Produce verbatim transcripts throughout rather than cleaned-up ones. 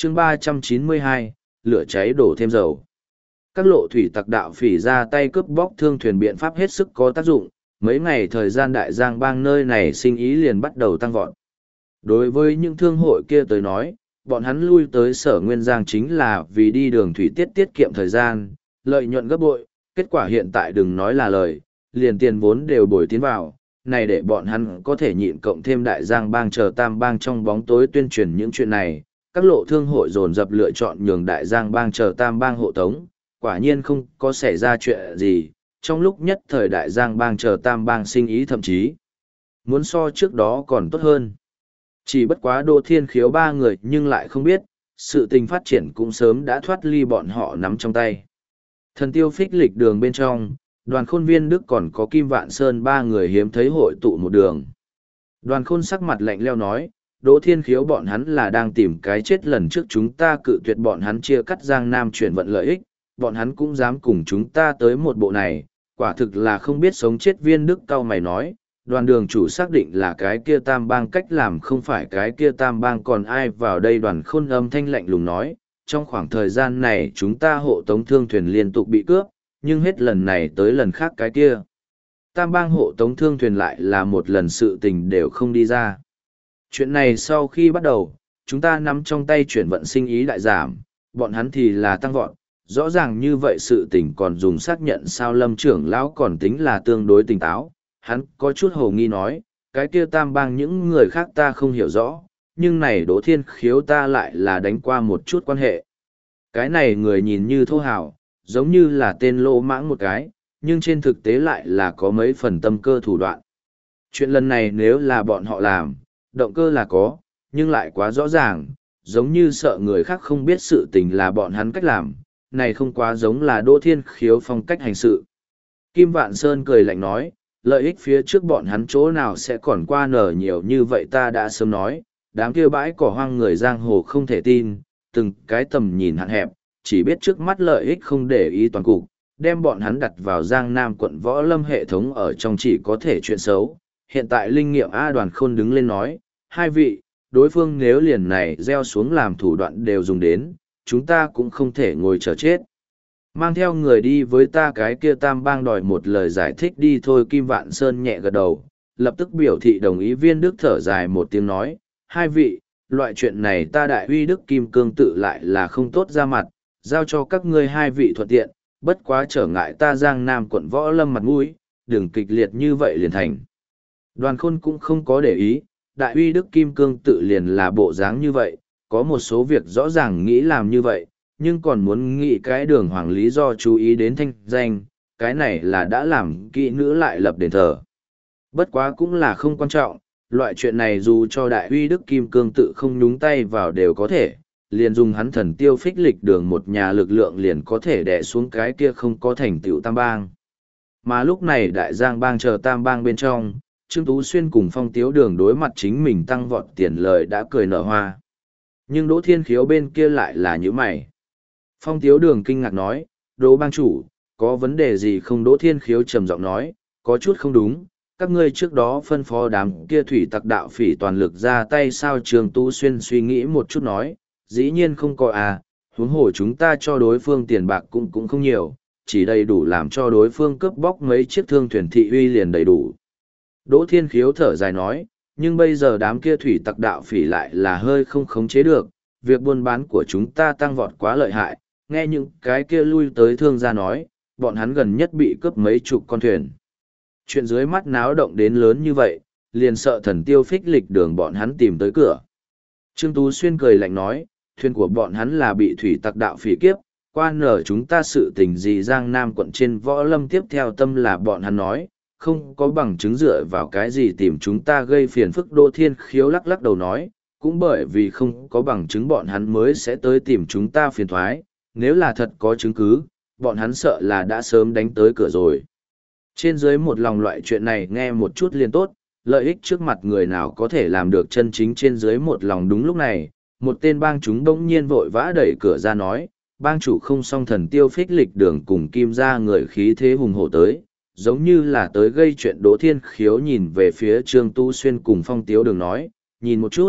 chương ba trăm chín mươi hai, lửa cháy đổ thêm dầu. Các lộ thủy tặc đạo phỉ ra tay cướp bóc thương thuyền biện pháp hết sức có tác dụng, mấy ngày thời gian đại giang bang nơi này sinh ý liền bắt đầu tăng vọt. Đối với những thương hội kia tới nói, bọn hắn lui tới sở nguyên giang chính là vì đi đường thủy tiết tiết kiệm thời gian, lợi nhuận gấp bội, kết quả hiện tại đừng nói là lời, liền tiền vốn đều bồi tiến vào, này để bọn hắn có thể nhịn cộng thêm đại giang bang chờ tam bang trong bóng tối tuyên truyền những chuyện này, các lộ thương hội dồn dập lựa chọn nhường đại giang bang chờ tam bang hộ tống, quả nhiên không có xảy ra chuyện gì, trong lúc nhất thời đại giang bang chờ tam bang sinh ý thậm chí muốn so trước đó còn tốt hơn. Chỉ bất quá Đỗ Thiên Khiếu ba người nhưng lại không biết, sự tình phát triển cũng sớm đã thoát ly bọn họ nắm trong tay. Thần tiêu phích lịch đường bên trong, đoàn khôn viên Đức còn có Kim Vạn Sơn ba người hiếm thấy hội tụ một đường. Đoàn khôn sắc mặt lạnh leo nói, Đỗ Thiên Khiếu bọn hắn là đang tìm cái chết lần trước chúng ta cự tuyệt bọn hắn chia cắt Giang Nam chuyển vận lợi ích, bọn hắn cũng dám cùng chúng ta tới một bộ này, quả thực là không biết sống chết. Viên Đức cau mày nói, đoàn đường chủ xác định là cái kia tam bang cách làm không phải cái kia tam bang còn ai vào đây. Đoàn khôn âm thanh lạnh lùng nói, trong khoảng thời gian này chúng ta hộ tống thương thuyền liên tục bị cướp, nhưng hết lần này tới lần khác cái kia tam bang hộ tống thương thuyền lại là một lần sự tình đều không đi ra. Chuyện này sau khi bắt đầu, chúng ta nắm trong tay chuyển vận sinh ý đại giảm, bọn hắn thì là tăng vọt. Rõ ràng như vậy sự tình còn dùng xác nhận sao? Lâm trưởng lão còn tính là tương đối tỉnh táo, hắn có chút hồ nghi nói, cái kia tam bang những người khác ta không hiểu rõ, nhưng này Đỗ Thiên Khiếu ta lại là đánh qua một chút quan hệ. Cái này người nhìn như thô hào, giống như là tên lỗ mãng một cái, nhưng trên thực tế lại là có mấy phần tâm cơ thủ đoạn. Chuyện lần này nếu là bọn họ làm, động cơ là có, nhưng lại quá rõ ràng, giống như sợ người khác không biết sự tình là bọn hắn cách làm, này không quá giống là Đỗ Thiên Khiếu phong cách hành sự. Kim Vạn Sơn cười lạnh nói, lợi ích phía trước bọn hắn chỗ nào sẽ còn qua nở nhiều như vậy. Ta đã sớm nói, đám kia bãi cỏ hoang người giang hồ không thể tin, từng cái tầm nhìn hạn hẹp, chỉ biết trước mắt lợi ích không để ý toàn cục, đem bọn hắn đặt vào Giang Nam quận Võ Lâm hệ thống ở trong chỉ có thể chuyện xấu. Hiện tại linh nghiệm A Đoàn Khôn đứng lên nói, hai vị, đối phương nếu liền này gieo xuống làm thủ đoạn đều dùng đến, chúng ta cũng không thể ngồi chờ chết. Mang theo người đi với ta cái kia tam bang đòi một lời giải thích đi thôi. Kim Vạn Sơn nhẹ gật đầu, lập tức biểu thị đồng ý. Viên Đức thở dài một tiếng nói, hai vị, loại chuyện này ta đại uy Đức Kim Cương tự lại là không tốt ra mặt, giao cho các ngươi hai vị thuận tiện, bất quá trở ngại ta Giang Nam quận Võ Lâm mặt mũi, đừng kịch liệt như vậy liền thành. Đoàn Khôn cũng không có để ý, đại uy Đức Kim Cương tự liền là bộ dáng như vậy, có một số việc rõ ràng nghĩ làm như vậy, nhưng còn muốn nghĩ cái đường hoàng lý do chú ý đến thanh danh, cái này là đã làm kỹ nữ lại lập đền thờ. Bất quá cũng là không quan trọng, loại chuyện này dù cho đại uy Đức Kim Cương tự không nhúng tay vào đều có thể, liền dùng hắn thần tiêu phích lịch đường một nhà lực lượng liền có thể đè xuống cái kia không có thành tựu tam bang. Mà lúc này đại giang bang chờ tam bang bên trong, Trương Tú Xuyên cùng Phong Tiếu Đường đối mặt chính mình tăng vọt tiền lời đã cười nở hoa. Nhưng Đỗ Thiên Khiếu bên kia lại là như mày. Phong Tiếu Đường kinh ngạc nói, Đỗ bang chủ, có vấn đề gì không? Đỗ Thiên Khiếu trầm giọng nói, có chút không đúng, các ngươi trước đó phân phó đám kia thủy tặc đạo phỉ toàn lực ra tay sao? Trương Tú Xuyên suy nghĩ một chút nói, dĩ nhiên không có à, huống hồ chúng ta cho đối phương tiền bạc cũng cũng không nhiều, chỉ đầy đủ làm cho đối phương cướp bóc mấy chiếc thương thuyền thị uy liền đầy đủ. Đỗ Thiên Khiếu thở dài nói, nhưng bây giờ đám kia thủy tặc đạo phỉ lại là hơi không khống chế được, việc buôn bán của chúng ta tăng vọt quá lợi hại, nghe những cái kia lui tới thương gia nói, bọn hắn gần nhất bị cướp mấy chục con thuyền. Chuyện dưới mắt náo động đến lớn như vậy, liền sợ thần tiêu phích lịch đường bọn hắn tìm tới cửa. Trương Tú Xuyên cười lạnh nói, thuyền của bọn hắn là bị thủy tặc đạo phỉ kiếp, qua nở chúng ta sự tình gì Giang Nam quận trên Võ Lâm tiếp theo tâm là bọn hắn nói, không có bằng chứng dựa vào cái gì tìm chúng ta gây phiền phức. Đỗ Thiên Khiếu lắc lắc đầu nói, cũng bởi vì không có bằng chứng bọn hắn mới sẽ tới tìm chúng ta phiền thoái, nếu là thật có chứng cứ, bọn hắn sợ là đã sớm đánh tới cửa rồi. Trên dưới một lòng loại chuyện này nghe một chút liền tốt, lợi ích trước mặt người nào có thể làm được chân chính trên dưới một lòng. Đúng lúc này, một tên bang chúng bỗng nhiên vội vã đẩy cửa ra nói, bang chủ không song thần tiêu phích lịch đường cùng Kim ra người khí thế hùng hổ tới, giống như là tới gây chuyện. Đỗ Thiên Khiếu nhìn về phía Trương Tu Xuyên cùng Phong Tiếu Đường nói, nhìn một chút,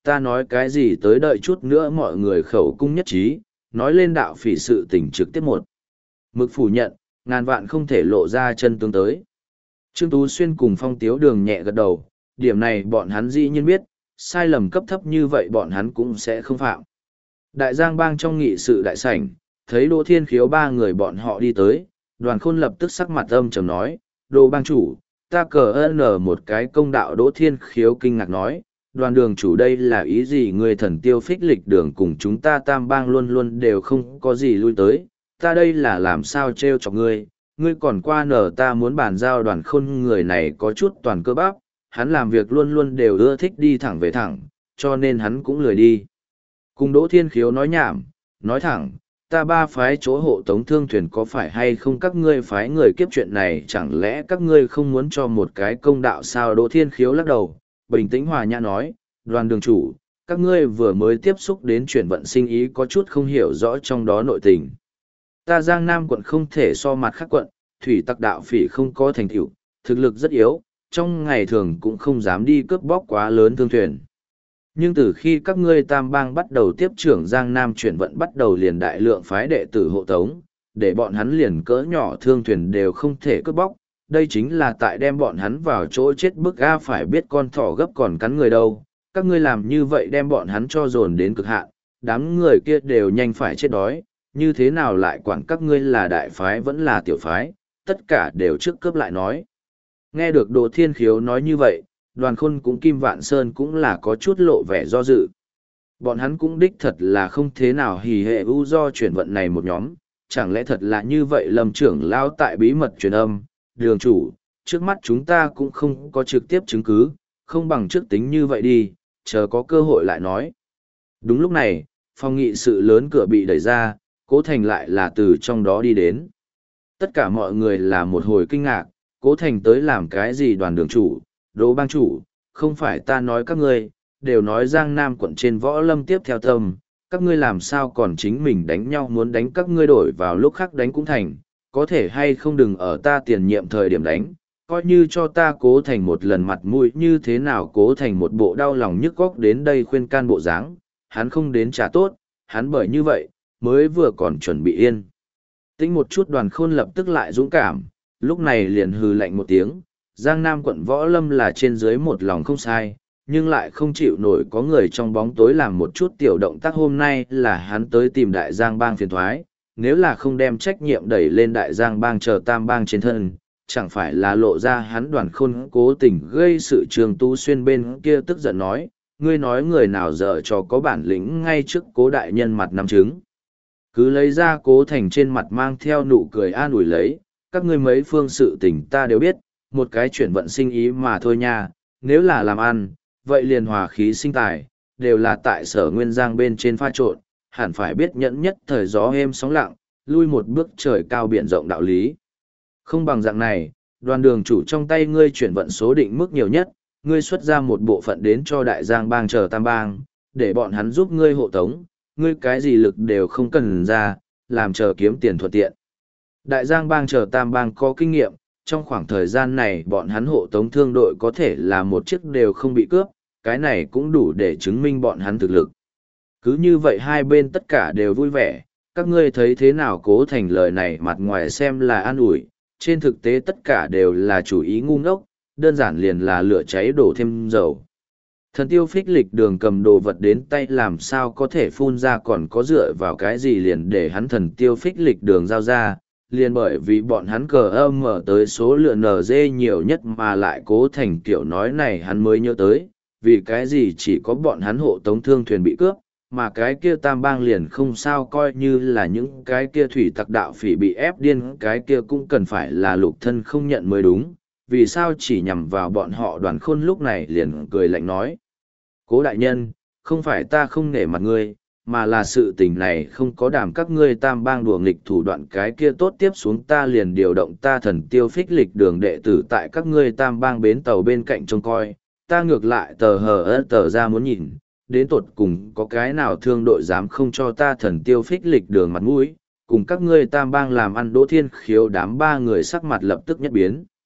ta nói cái gì tới đợi chút nữa mọi người khẩu cung nhất trí, nói lên đạo phỉ sự tình trực tiếp một. Mực phủ nhận, ngàn vạn không thể lộ ra chân tướng tới. Trương Tú Xuyên cùng Phong Tiếu Đường nhẹ gật đầu, điểm này bọn hắn dĩ nhiên biết, sai lầm cấp thấp như vậy bọn hắn cũng sẽ không phạm. Đại Giang Bang trong nghị sự đại sảnh, thấy Đỗ Thiên Khiếu ba người bọn họ đi tới, Đoàn Khôn lập tức sắc mặt âm trầm nói, Đỗ bang chủ, ta cờ ơn một cái công đạo. Đỗ Thiên Khiếu kinh ngạc nói, Đoàn đường chủ đây là ý gì? Người thần tiêu phích lịch đường cùng chúng ta tam bang luôn luôn đều không có gì lui tới, ta đây là làm sao trêu chọc ngươi, ngươi còn qua nở ta muốn bàn giao. Đoàn Khôn người này có chút toàn cơ bắp, hắn làm việc luôn luôn đều ưa thích đi thẳng về thẳng, cho nên hắn cũng lười đi. Cùng Đỗ Thiên Khiếu nói nhảm, nói thẳng, ta ba phái chỗ hộ tống thương thuyền có phải hay không các ngươi phái người kiếp chuyện này, chẳng lẽ các ngươi không muốn cho một cái công đạo sao? Đỗ Thiên Khiếu lắc đầu, bình tĩnh hòa nhã nói, Đoàn đường chủ, các ngươi vừa mới tiếp xúc đến chuyển vận sinh ý có chút không hiểu rõ trong đó nội tình. Ta Giang Nam quận không thể so mặt khác quận, thủy tặc đạo phỉ không có thành tựu, thực lực rất yếu, trong ngày thường cũng không dám đi cướp bóc quá lớn thương thuyền. Nhưng từ khi các ngươi tam bang bắt đầu tiếp trưởng Giang Nam chuyển vận bắt đầu liền đại lượng phái đệ tử hộ tống, để bọn hắn liền cỡ nhỏ thương thuyền đều không thể cướp bóc, đây chính là tại đem bọn hắn vào chỗ chết bức a. Phải biết con thỏ gấp còn cắn người đâu, các ngươi làm như vậy đem bọn hắn cho dồn đến cực hạn, đám người kia đều nhanh phải chết đói, như thế nào lại quản các ngươi là đại phái vẫn là tiểu phái, tất cả đều trước cướp lại nói. Nghe được Đỗ Thiên Khiếu nói như vậy, Đoàn Khôn cũng Kim Vạn Sơn cũng là có chút lộ vẻ do dự. Bọn hắn cũng đích thật là không thế nào hỉ hệ ưu do chuyển vận này một nhóm, chẳng lẽ thật là như vậy? Lâm trưởng lao tại bí mật truyền âm, đường chủ, trước mắt chúng ta cũng không có trực tiếp chứng cứ, không bằng trước tính như vậy đi, chờ có cơ hội lại nói. Đúng lúc này, phòng nghị sự lớn cửa bị đẩy ra, Cố Thành lại là từ trong đó đi đến. Tất cả mọi người là một hồi kinh ngạc, Cố Thành tới làm cái gì? Đoàn đường chủ, Đỗ bang chủ, không phải ta nói các ngươi, đều nói Giang Nam quận trên võ lâm tiếp theo tâm, các ngươi làm sao còn chính mình đánh nhau, muốn đánh các ngươi đổi vào lúc khác đánh cũng thành, có thể hay không đừng ở ta tiền nhiệm thời điểm đánh, coi như cho ta Cố Thành một lần mặt mũi. Như thế nào? Cố Thành một bộ đau lòng nhức góc đến đây khuyên can bộ dáng, hắn không đến trả tốt, hắn bởi như vậy, mới vừa còn chuẩn bị yên. Tính một chút. Đoàn Khôn lập tức lại dũng cảm, lúc này liền hừ lạnh một tiếng, Giang Nam quận võ lâm là trên dưới một lòng không sai, nhưng lại không chịu nổi có người trong bóng tối làm một chút tiểu động tác. Hôm nay là hắn tới tìm Đại Giang Bang phiền thoái, nếu là không đem trách nhiệm đẩy lên Đại Giang Bang chờ tam bang trên thân, chẳng phải là lộ ra hắn. Đoàn Khôn cố tình gây sự. Trường Tu Xuyên bên kia tức giận nói, ngươi nói người nào dở cho có bản lĩnh ngay trước Cố đại nhân mặt nắm chứng. Cứ lấy ra. Cố Thành trên mặt mang theo nụ cười an ủi lấy, các ngươi mấy phương sự tình ta đều biết, một cái chuyển vận sinh ý mà thôi nha, nếu là làm ăn, vậy liền hòa khí sinh tài, đều là tại Sở Nguyên Giang bên trên pha trộn, hẳn phải biết nhẫn nhất thời gió êm sóng lặng, lui một bước trời cao biển rộng đạo lý. Không bằng dạng này, Đoàn đường chủ trong tay ngươi chuyển vận số định mức nhiều nhất, ngươi xuất ra một bộ phận đến cho Đại Giang Bang chờ tam bang, để bọn hắn giúp ngươi hộ tống, ngươi cái gì lực đều không cần ra, làm chờ kiếm tiền thuận tiện. Đại Giang Bang chờ tam bang có kinh nghiệm, trong khoảng thời gian này bọn hắn hộ tống thương đội có thể là một chiếc đều không bị cướp, cái này cũng đủ để chứng minh bọn hắn thực lực. Cứ như vậy hai bên tất cả đều vui vẻ, các ngươi thấy thế nào? Cố Thành lời này mặt ngoài xem là an ủi, trên thực tế tất cả đều là chủ ý ngu ngốc, đơn giản liền là lửa cháy đổ thêm dầu. Thần tiêu phích lịch đường cầm đồ vật đến tay làm sao có thể phun ra, còn có dựa vào cái gì liền để hắn thần tiêu phích lịch đường giao ra, liền bởi vì bọn hắn cờ âm mở tới số lượng en giê nhiều nhất mà lại. Cố Thành kiểu nói này hắn mới nhớ tới, vì cái gì chỉ có bọn hắn hộ tống thương thuyền bị cướp, mà cái kia tam bang liền không sao, coi như là những cái kia thủy tặc đạo phỉ bị ép điên, cái kia cũng cần phải là lục thân không nhận mới đúng, vì sao chỉ nhằm vào bọn họ? Đoàn Khôn lúc này liền cười lạnh nói, Cố đại nhân, không phải ta không nể mặt ngươi, mà là sự tình này không có đảm các ngươi tam bang đùa nghịch thủ đoạn, cái kia tốt tiếp xuống ta liền điều động ta thần tiêu phích lịch đường đệ tử tại các ngươi tam bang bến tàu bên cạnh trông coi, ta ngược lại tờ hờ ớt tờ ra muốn nhìn, đến tột cùng có cái nào thương đội dám không cho ta thần tiêu phích lịch đường mặt mũi, cùng các ngươi tam bang làm ăn. Đỗ Thiên Khiếu đám ba người sắc mặt lập tức nhất biến.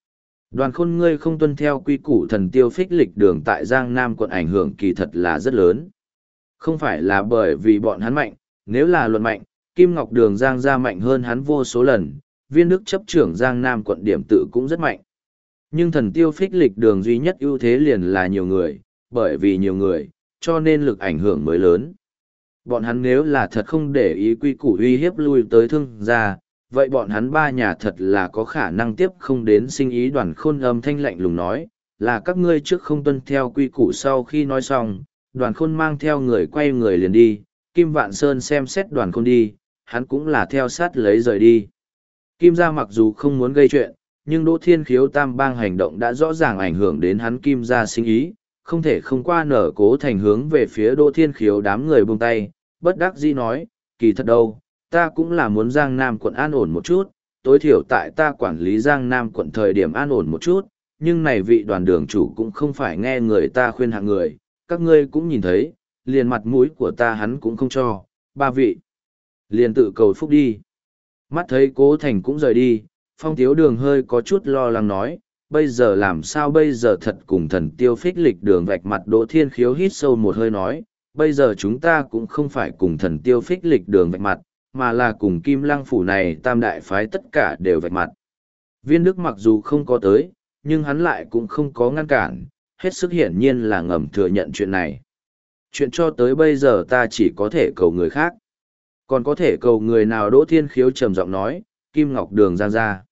Đoàn khôn ngươi không tuân theo quy củ thần tiêu phích lịch đường tại Giang Nam quận ảnh hưởng kỳ thật là rất lớn. Không phải là bởi vì bọn hắn mạnh, nếu là luận mạnh, Kim Ngọc Đường Giang gia mạnh hơn hắn vô số lần, viên đức chấp trưởng Giang Nam quận điểm tự cũng rất mạnh. Nhưng thần tiêu phích lịch đường duy nhất ưu thế liền là nhiều người, bởi vì nhiều người, cho nên lực ảnh hưởng mới lớn. Bọn hắn nếu là thật không để ý quy củ uy hiếp lui tới thương gia, vậy bọn hắn ba nhà thật là có khả năng tiếp không đến sinh ý. Đoàn khôn âm thanh lạnh lùng nói, là các ngươi trước không tuân theo quy củ. Sau khi nói xong, đoàn khôn mang theo người quay người liền đi, Kim Vạn Sơn xem xét đoàn khôn đi, hắn cũng là theo sát lấy rời đi. Kim gia mặc dù không muốn gây chuyện, nhưng Đỗ Thiên Khiếu tam bang hành động đã rõ ràng ảnh hưởng đến hắn Kim gia sinh ý, không thể không qua nở Cố Thành hướng về phía Đỗ Thiên Khiếu đám người buông tay, bất đắc dĩ nói, kỳ thật đâu, ta cũng là muốn Giang Nam quận an ổn một chút, tối thiểu tại ta quản lý Giang Nam quận thời điểm an ổn một chút, nhưng này vị đoàn đường chủ cũng không phải nghe người ta khuyên hạng người, các ngươi cũng nhìn thấy, liền mặt mũi của ta hắn cũng không cho, ba vị, liền tự cầu phúc đi. Mắt thấy Cố Thành cũng rời đi, Phong Tiếu Đường hơi có chút lo lắng nói, bây giờ làm sao bây giờ thật cùng thần tiêu phích lịch đường vạch mặt. Đỗ Thiên Khiếu hít sâu một hơi nói, bây giờ chúng ta cũng không phải cùng thần tiêu phích lịch đường vạch mặt, mà là cùng Kim Lăng phủ này tam đại phái tất cả đều vạch mặt. Viên Đức mặc dù không có tới, nhưng hắn lại cũng không có ngăn cản, hết sức hiển nhiên là ngầm thừa nhận chuyện này. Chuyện cho tới bây giờ ta chỉ có thể cầu người khác. Còn có thể cầu người nào? Đỗ Thiên Khiếu trầm giọng nói, Kim Ngọc Đường Giang gia.